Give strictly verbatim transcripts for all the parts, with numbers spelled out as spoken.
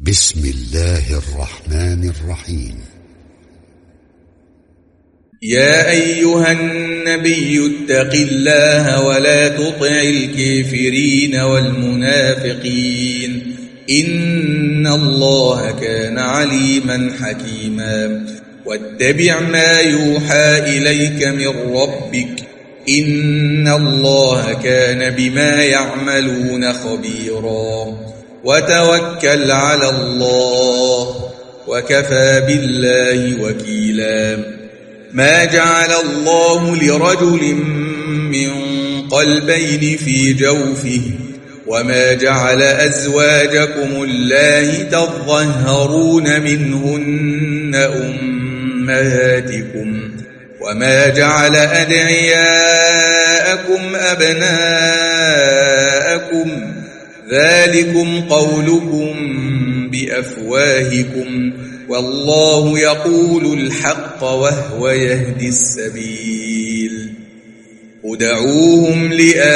بسم الله الرحمن الرحيم. يا أيها النبي اتق الله ولا تطع الكافرين والمنافقين إن الله كان عليما حكيما. واتبع ما يوحى إليك من ربك إن الله كان بما يعملون خبيرا. وتوكل على الله وكفى بالله وكيلا. ما جعل الله لرجل من قلبين في جوفه وما جعل أزواجكم اللاتي تظاهرون منهن أمهاتكم وما جعل أدعياءكم أبناءكم ذلكم قولكم بأفواهكم والله يقول الحق وهو يهدي السبيل. ادعوهم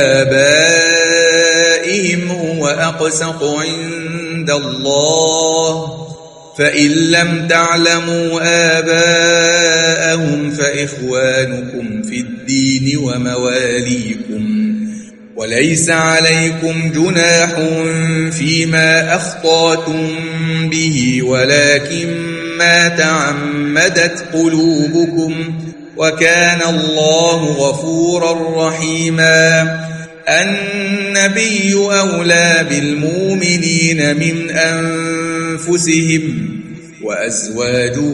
لآبائهم هو أقسط عند الله فإن لم تعلموا آباءهم فإخوانكم في الدين ومواليكم وليس عليكم جناح فيما أخطأتم به ولكن ما تعمدت قلوبكم وكان الله غفورا رحيما. النبي أولى بالمؤمنين من أنفسهم وأزواجه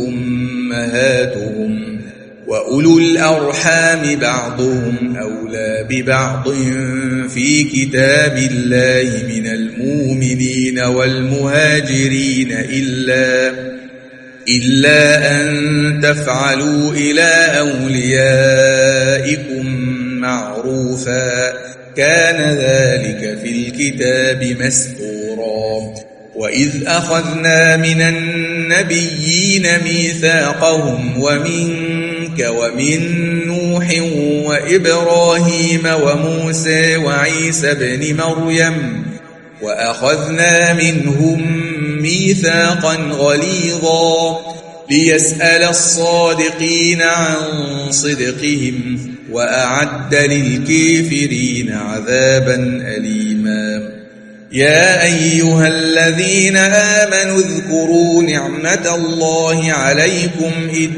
أمهاتهم وأولو الأرحام بعضهم أولى ببعض في كتاب الله من المؤمنين والمهاجرين إلا إلا أن تفعلوا إلى أوليائكم معروفا كان ذلك في الكتاب مسطورا. وإذ أخذنا من النبيين ميثاقهم ومنك ومن نوح وإبراهيم وموسى وعيسى بن مريم وأخذنا منهم ميثاقا غليظا ليسأل الصادقين عن صدقهم وأعد للكافرين عذابا أليما. يا أيها الذين آمنوا اذكروا نعمة الله عليكم إذ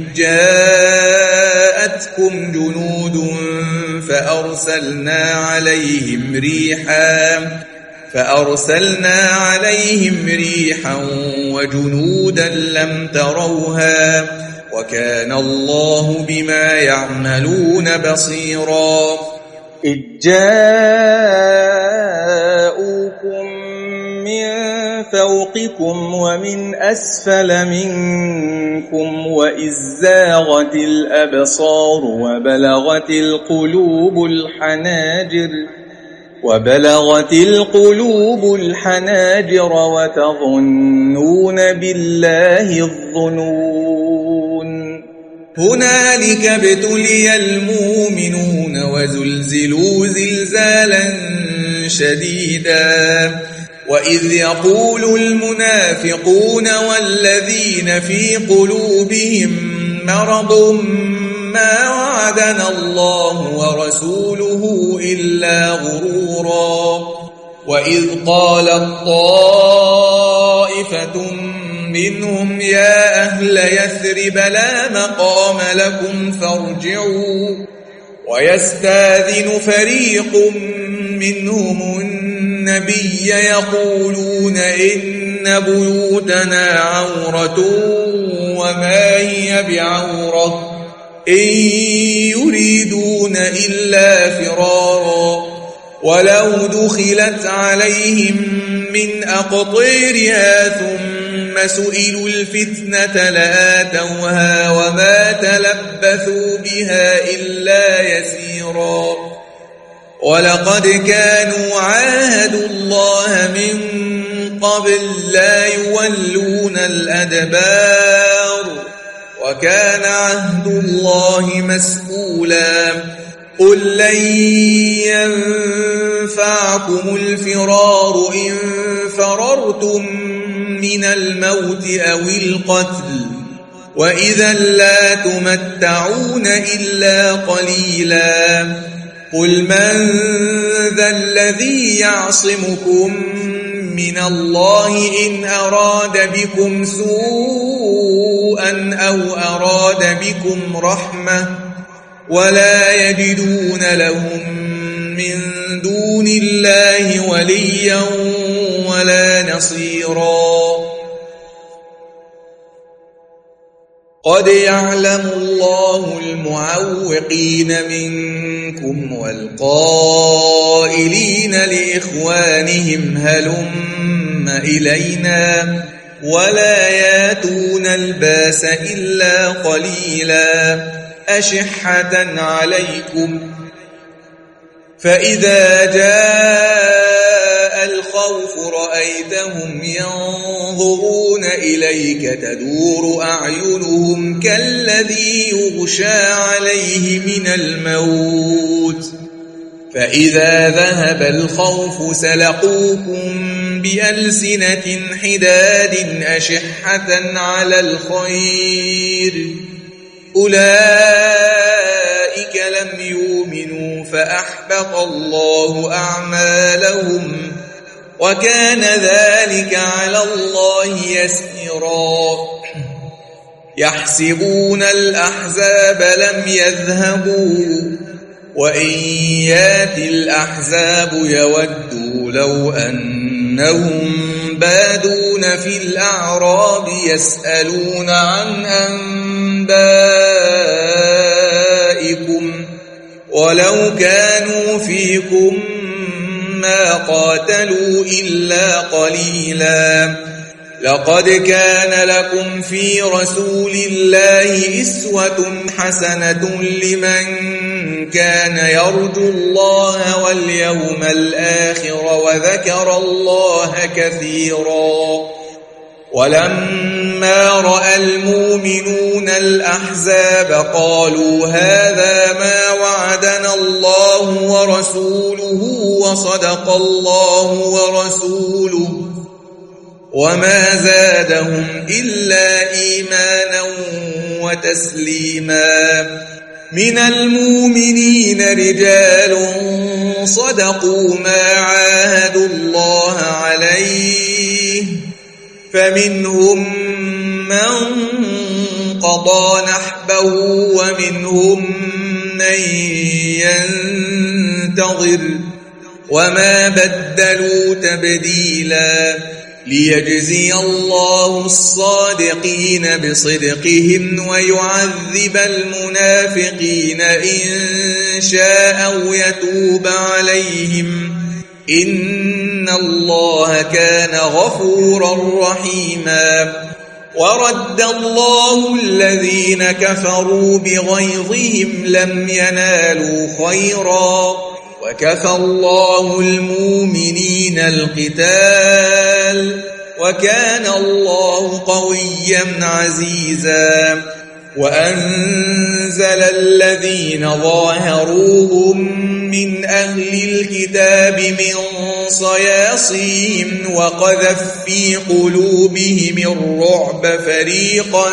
جاءتكم جنود فأرسلنا عليهم ريحا فأرسلنا عليهم ريحا وجنودا لم تروها وكان الله بما يعملون بصيرا. إذ جاءوكم من فوقكم ومن أسفل منكم وإذ زاغت الأبصار وبلغت القلوب الحناجر وبلغت القلوب الحناجر وتظنون بالله الظنون. هنالك ابتلي المؤمنون وزلزلوا زلزالا شديدا. وإذ يقول المنافقون والذين في قلوبهم مرض ما وعدنا الله ورسوله إلا غرورا. وإذ قالت طائفة منهم يا أهل يثرب لا مقام لكم فارجعوا ويستاذن فريق منهم النبي يقولون إن بيوتنا عورة وما هي بعورة إن يريدون إلا فرارا ولو دخلت عليهم من أقطيرها ثم سئلوا الفتنة لآتوها وما تلبثوا بها إلا يسيرا. ولقد كانوا عاهدوا الله من قبل لا يولون الأدبار وكان عهد الله مسؤولا. قل لن ينفعكم الفرار إن فررتم من الموت أو القتل وإذا لا تمتعون إلا قليلا قل من ذا الذي يعصمكم من الله إن أراد بكم سوءا أو أراد بكم رحمة ولا يجدون لهم من دون الله وليا ولا نصيرا قد يعلم الله المعوقين منكم والقائلين لإخوانهم هلم إلينا ولا ياتون الباس إلا قليلا أشحة عليكم فإذا جاء الخوف رأيتهم ينظرون إليك تدور أعينهم كالذي يغشى عليه من الموت فإذا ذهب الخوف سلقوكم بألسنة حداد أشحة على الخير أولئك لم يؤمنوا فأحبط الله أعمالهم وكان ذلك على الله يسيرا يحسبون الأحزاب لم يذهبوا وإن ياتي الأحزاب يودوا لو أنهم بادون في الأعراب يسألون عن أنبائكم ولو كانوا فيكم ما قاتلوا إلا قليلا لقد كان لكم في رسول الله أسوة حسنة لمن كان يرجو الله واليوم الآخر وذكر الله كثيرا ولما رأى المؤمنون الأحزاب قالوا هذا ما وعدنا الله ورسوله وصدق الله ورسوله وما زادهم إلا إيمانا وتسليما من المؤمنين رجال صدقوا ما عاهدوا الله عليه فمنهم من قضى نحبه ومنهم من ينتظر وما بدلوا تبديلا ليجزي الله الصادقين بصدقهم ويعذب المنافقين إن شاء أو يتوب عليهم إن الله كان غفورا رحيما ورد الله الذين كفروا بغيظهم لم ينالوا خيرا وكفى الله المؤمنين القتال وكان الله قويا عزيزا وأنزل الذين ظاهروهم من أهل الكتاب من صياصيهم وقذف في قلوبهم الرعب فريقا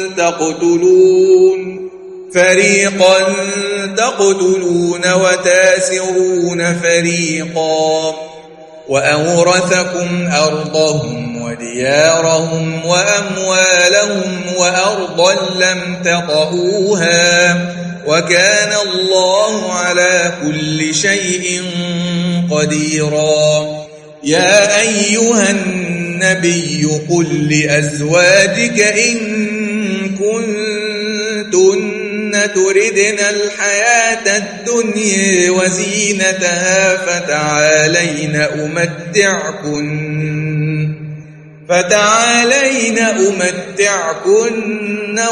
تقتلون فريقا تقتلون وتاسرون فريقا وأورثكم أرضهم وديارهم وأموالهم وأرضا لم تطئوها وكان الله على كل شيء قديرا يا أيها النبي قل لأزواجك إن كنتن تردن الحياة الدنيا وزينتها فتعالين أمتعكن فتعالين أمتعكن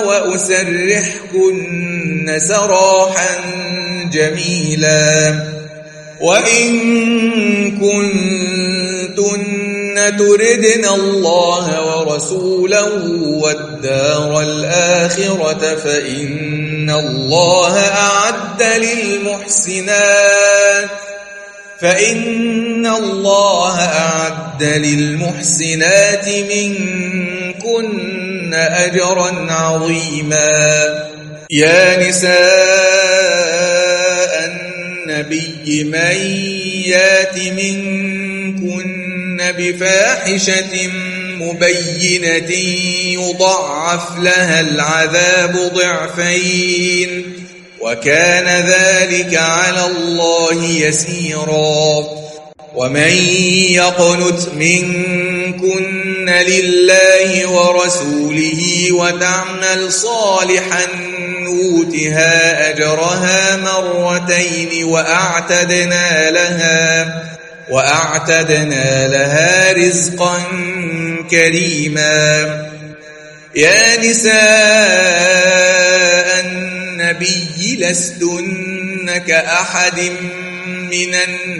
وأسرحكن سراحا جميلا وإن كنتن تردن الله ورسوله والدار الآخرة فإن الله أعد للمحسنات فإن الله أعد للمحسنات منكن أجرا عظيما. يا نساء النبي من يات منكن بفاحشة مبينة يضاعف لها العذاب ضعفين وكان ذلك على الله يسيرا. ومن يقنت منكن لله ورسوله وتعمل صالحا نؤتها أجرها مرتين وأعتدنا لها وأعتدنا لها رزقا كريما. يا نساء النبي لستن كأحد من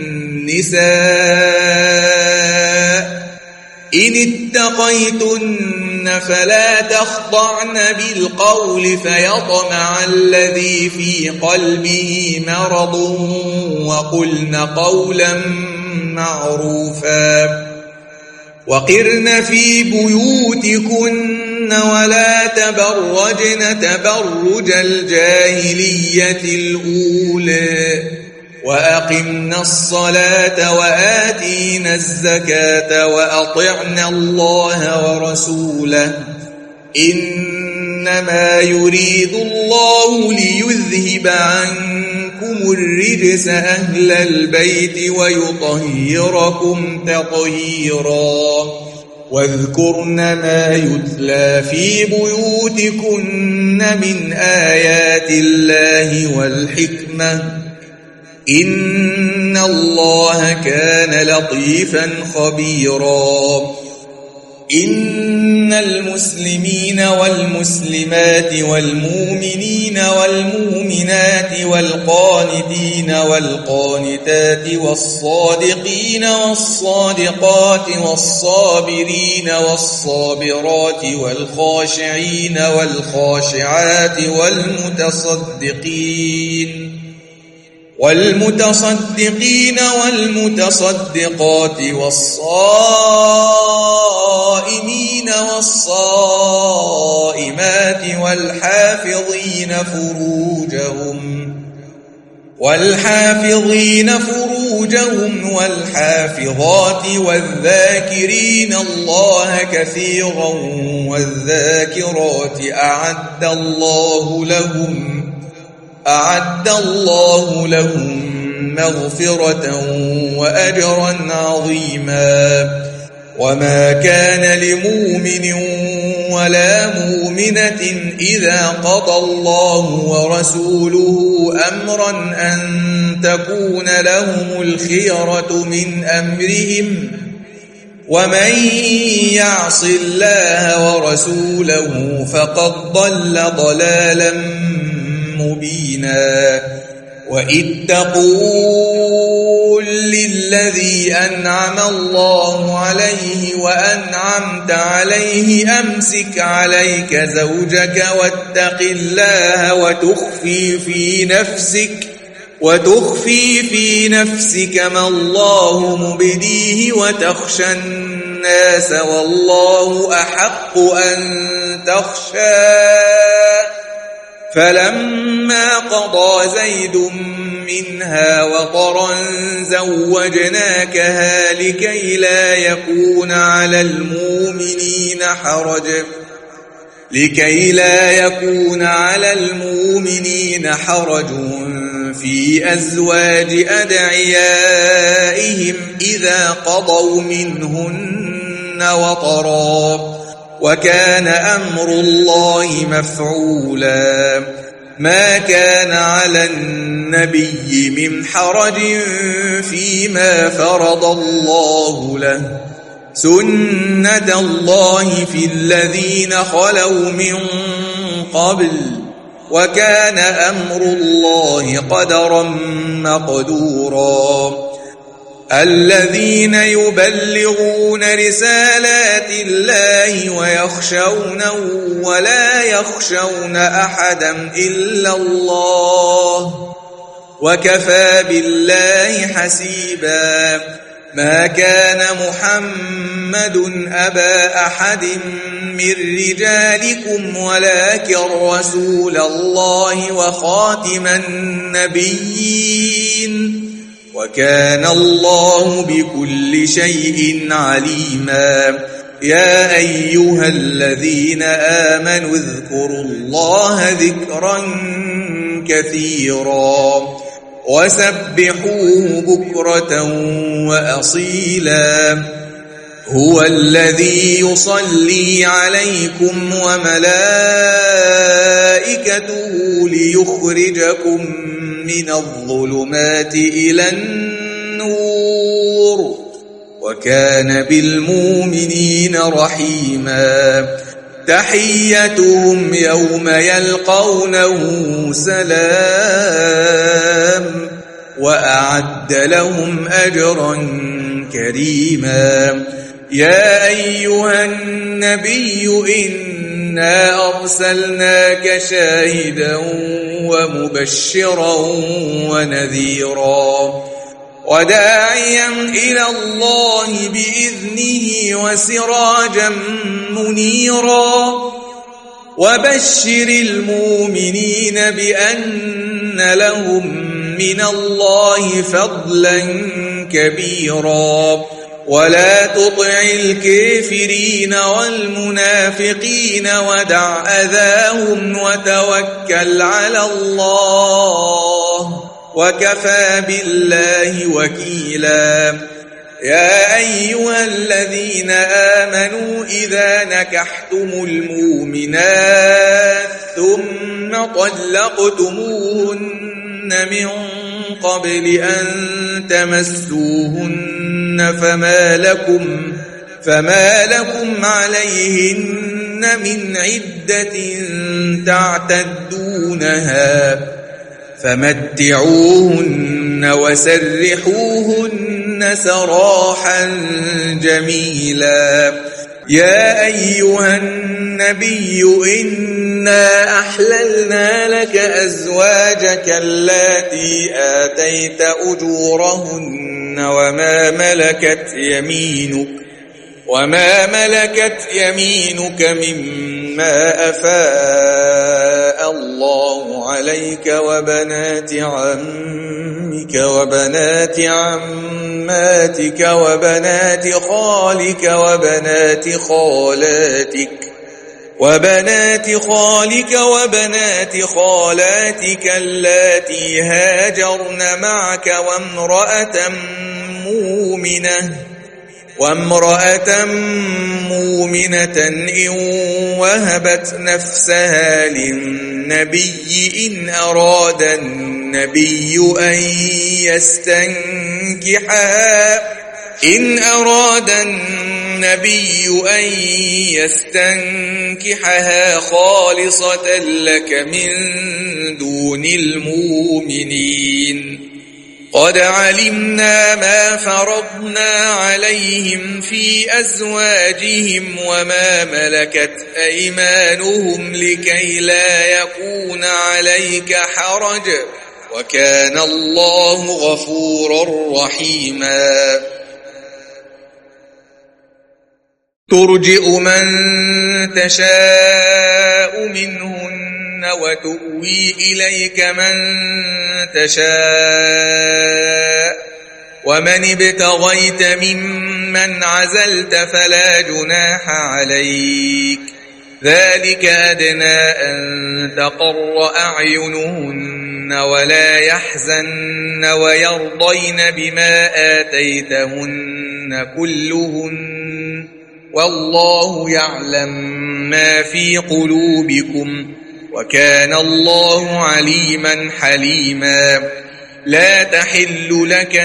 النساء إن اتقيتن فلا تخضعن بالقول فيطمع الذي في قلبه مرض وقلن قولا معروفا. وقرن في بيوتكن ولا تبرجن تبرج الجاهلية الأولى وأقمنا الصلاة وآتينا الزكاة وأطعنا الله ورسوله إنما يريد الله ليذهب عنكم الرجس أهل البيت ويطهركم تطهيرا. واذكرن ما يتلى في بيوتكن من آيات الله والحكمة إن الله كان لطيفا خبيرا. إن المسلمين والمسلمات والمؤمنين والمؤمنات والقانتين والقانتات والصادقين والصادقات والصابرين والصابرات والخاشعين والخاشعات والمتصدقين والمتصدقين والمتصدقات والصائمين والصائمات والحافظين فروجهم والحافظين فروجهم والحافظات والذاكرين الله كثيرا والذاكرات أعد الله لهم أعد الله لهم مغفرة وأجرا عظيما. وما كان لمؤمن ولا مؤمنة إذا قضى الله ورسوله أمرا أن تكون لهم الخيرة من أمرهم ومن يعص الله ورسوله فقد ضل ضلالا مبينا. وإذ تقول للذي أنعم الله عليه وأنعمت عليه أمسك عليك زوجك واتق الله وتخفي في نفسك وتخفي في نفسك ما الله مبديه وتخشى الناس والله أحق أن تخشاه فلما قضى زيد منها وطرا زوجناكها لكي لا يكون على المؤمنين حرج لكي لا يكون على المؤمنين حرج في أزواج أدعيائهم إذا قضوا منهن وطرا وكان أمر الله مفعولا. ما كان على النبي من حرج فيما فرض الله له سنة الله في الذين خلوا من قبل وكان أمر الله قدرا مقدورا. الذين يبلغون رسالات الله ويخشونه ولا يخشون أحدا إلا الله وكفى بالله حسيبا ما كان محمد أبا أحد من رجالكم ولكن رسول الله وخاتم النبيين وكان الله بكل شيء عليما يا أيها الذين آمنوا اذكروا الله ذكرا كثيرا وسبحوه بكرة وأصيلا هو الذي يصلي عليكم وملائكته ليخرجكم من الظلمات إلى النور وكان بالمؤمنين رحيما تحيتهم يوم يلقونه سلام وأعد لهم أجرا كريما يا أيها النبي إنا أرسلناك شاهدا ومبشرا ونذيرا وداعيا إلى الله بإذنه وسراجا منيرا وبشر المؤمنين بأن لهم من الله فضلا كبيرا ولا تطع الكافرين والمنافقين ودع أذاهم وتوكل على الله وكفى بالله وكيلا يا أيها الذين آمنوا إذا نكحتم المؤمنات ثم طلقتموهن من قبل أن تمسوهن فما لكم فما لكم عليهن من عدة تعتدونها فمتعوهن وسرحوهن سراحا جميلا يا أيها النبي إنا أحللنا لك أزواجك اللاتي آتيت أجورهن وما ملكت يمينك وما ملكت يمينك مما أفاء الله عليك وبنات عمك وبنات عماتك وبنات خالك وبنات خالاتك وبنات خالك وبنات خالاتك اللاتي هاجرن معك وامرأة مؤمنة وامرأة مؤمنة إن وهبت نفسها للنبي إن أراد النبي أن يستنكحها إن أراد النبي أن يستنكحها خالصة لك من دون المؤمنين قد علمنا ما فرضنا عليهم في أزواجهم وما ملكت أيمانهم لكي لا يكون عليك حرج وكان الله غفورا رحيما ترجئ من تشاء منهن وتؤوي إليك من تشاء ومن ابتغيت ممن عزلت فلا جناح عليك ذلك أدنى أن تقر أعينهن ولا يحزن ويرضين بما آتيتهن كلهن والله يعلم ما في قلوبكم وكان الله عليما حليما لا تحل لك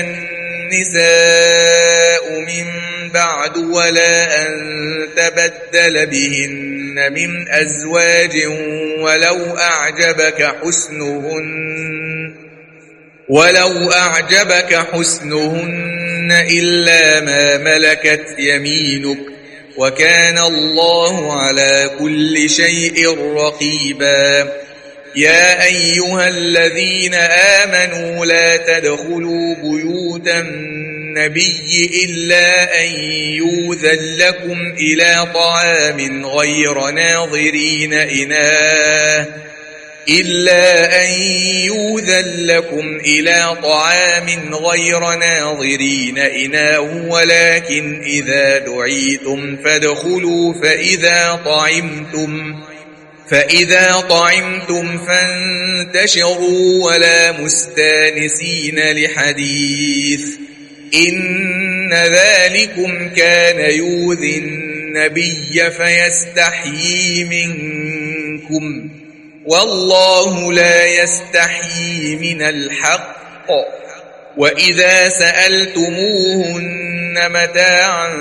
النساء من بعد ولا أن تبدل بهن من أزواج ولو أعجبك حسنهن ولو أعجبك حسنهن إلا ما ملكت يمينك وكان الله على كل شيء رقيبا يا أيها الذين آمنوا لا تدخلوا بيوت النبي إلا أن يؤذن لكم إلى طعام غير ناظرين إناه إلا أن يؤذن لكم إلى طعام غير ناظرين إناه ولكن إذا دعيتم فادخلوا فإذا طعمتم فإذا طعمتم فانتشروا ولا مستانسين لحديث إن ذلكم كان يؤذي النبي فيستحيي منكم والله لا يستحيي من الحق وإذا سألتموهن متاعا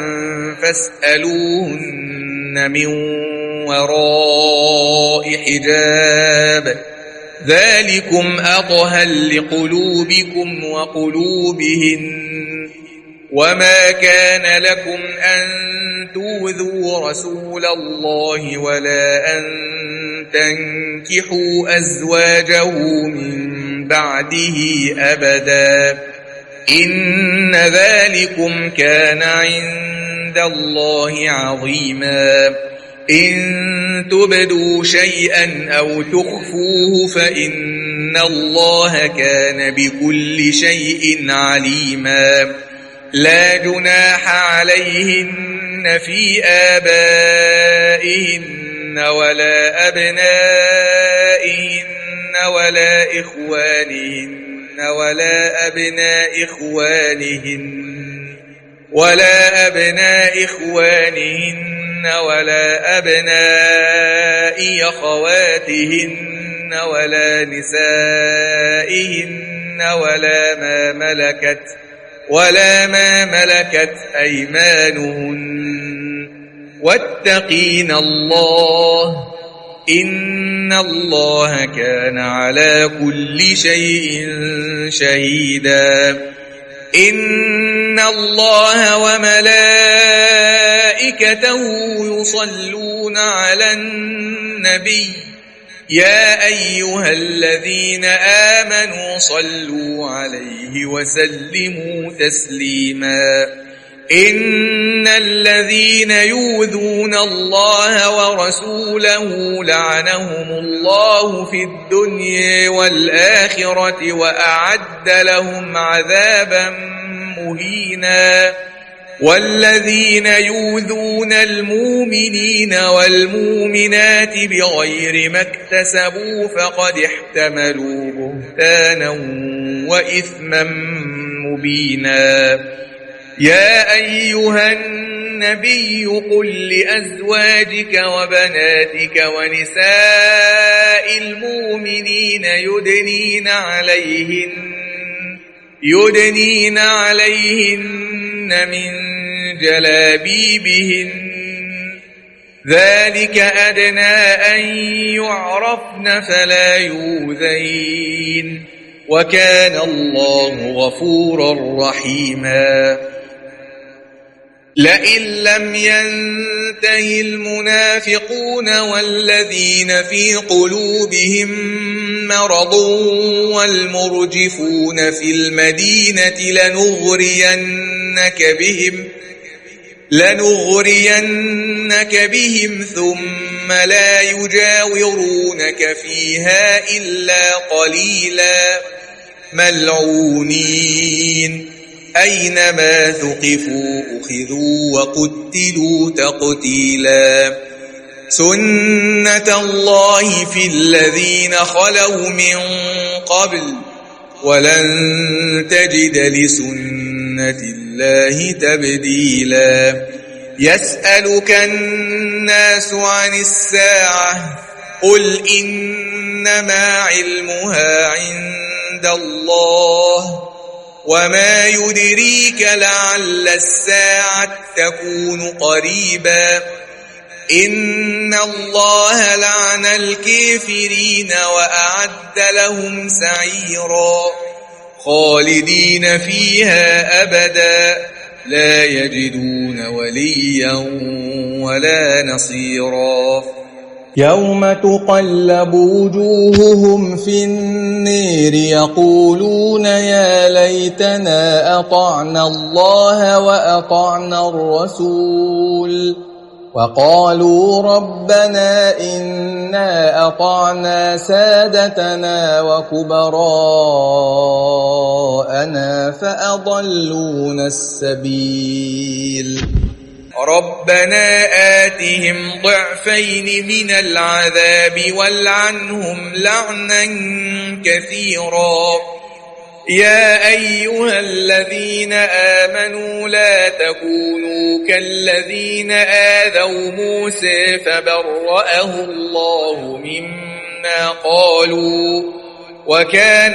فاسألوهن من وراء حجاب ذلكم أطهر لقلوبكم وقلوبهن وما كان لكم أن تؤذوا رسول الله ولا أن تنكحوا أزواجه من بعده أبدا إن ذلكم كان عند الله عظيما إن تبدوا شيئا أو تخفوه فإن الله كان بكل شيء عليما لا جناح عليهن في آبائهن ولا أبنائهن ولا إخوانهن ولا أبناء إخوانهن ولا أبناء إخوانهن ولا أبناء أخواتهن ولا نسائهن ولا ما ملكت ولا ما ملكت أيمانهن واتقين الله إن الله كان على كل شيء شهيدا إن الله وملائكته يصلون على النبي يا أيها الذين آمنوا صلوا عليه وسلموا تسليما إن الذين يؤذون الله ورسوله لعنهم الله في الدنيا والآخرة وأعد لهم عذابا مهينا والذين يؤذون المؤمنين والمؤمنات بغير ما اكتسبوا فقد احتملوا بهتانا وإثما مبينا يا أيها النبي قل لأزواجك وبناتك ونساء المؤمنين يدنين عليهن يدنين عليهن من جلابيبهن ذلك أدنى أن يعرفن فلا يؤذين وكان الله غفورا رحيما لئن لم ينته المنافقون والذين في قلوبهم مرض والمرجفون في المدينة لنغرينك بهم لنغرينك بهم ثم لا يجاورونك فيها إلا قليلا ملعونين أينما ثقفوا أخذوا وقتلوا تقتيلا سنة الله في الذين خلوا من قبل ولن تجد لسنة الله تبديلا يسألك الناس عن الساعة قل إنما علمها عند الله وما يدريك لعل الساعة تكون قريبا إن الله لعن الكافرين وأعد لهم سعيرا خالدين فيها أبدا لا يجدون وليا ولا نصيرا يوم تقلب وجوههم في النير يقولون يا ليتنا أطعنا الله وأطعنا الرسول وقالوا ربنا إنا أطعنا سادتنا وكبراءنا فأضلونا السبيل ربنا آتهم ضعفين من العذاب والعنهم لعنا كثيرا يا أيها الذين آمنوا لا تكونوا كالذين آذوا موسى فبرأه الله مما قالوا وكان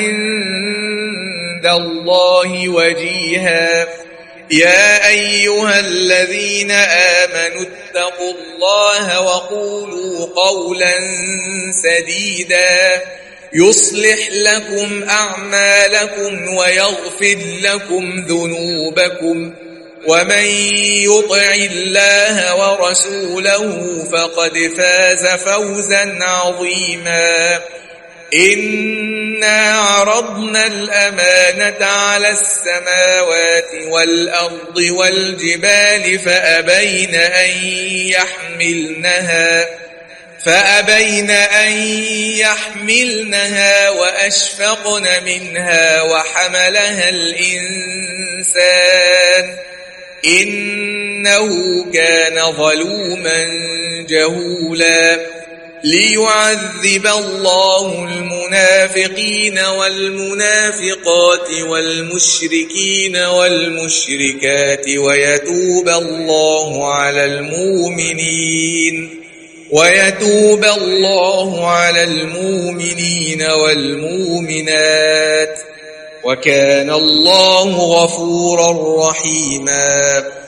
عند الله وجيها يا أيها الذين آمنوا اتقوا الله وقولوا قولا سديدا يصلح لكم أعمالكم ويغفر لكم ذنوبكم ومن يطع الله ورسوله فقد فاز فوزا عظيما إنا عرضنا الأمانة على السماوات والأرض والجبال فأبين أن يحملنها فأبين أن يحملنها وأشفقن منها وحملها الإنسان إنه كان ظلوما جهولا ليعذب الله المنافقين والمنافقات والمشركين والمشركات ويتوب الله على المؤمنين ويتوب الله على المؤمنين والمؤمنات وكان الله غفورا رحيما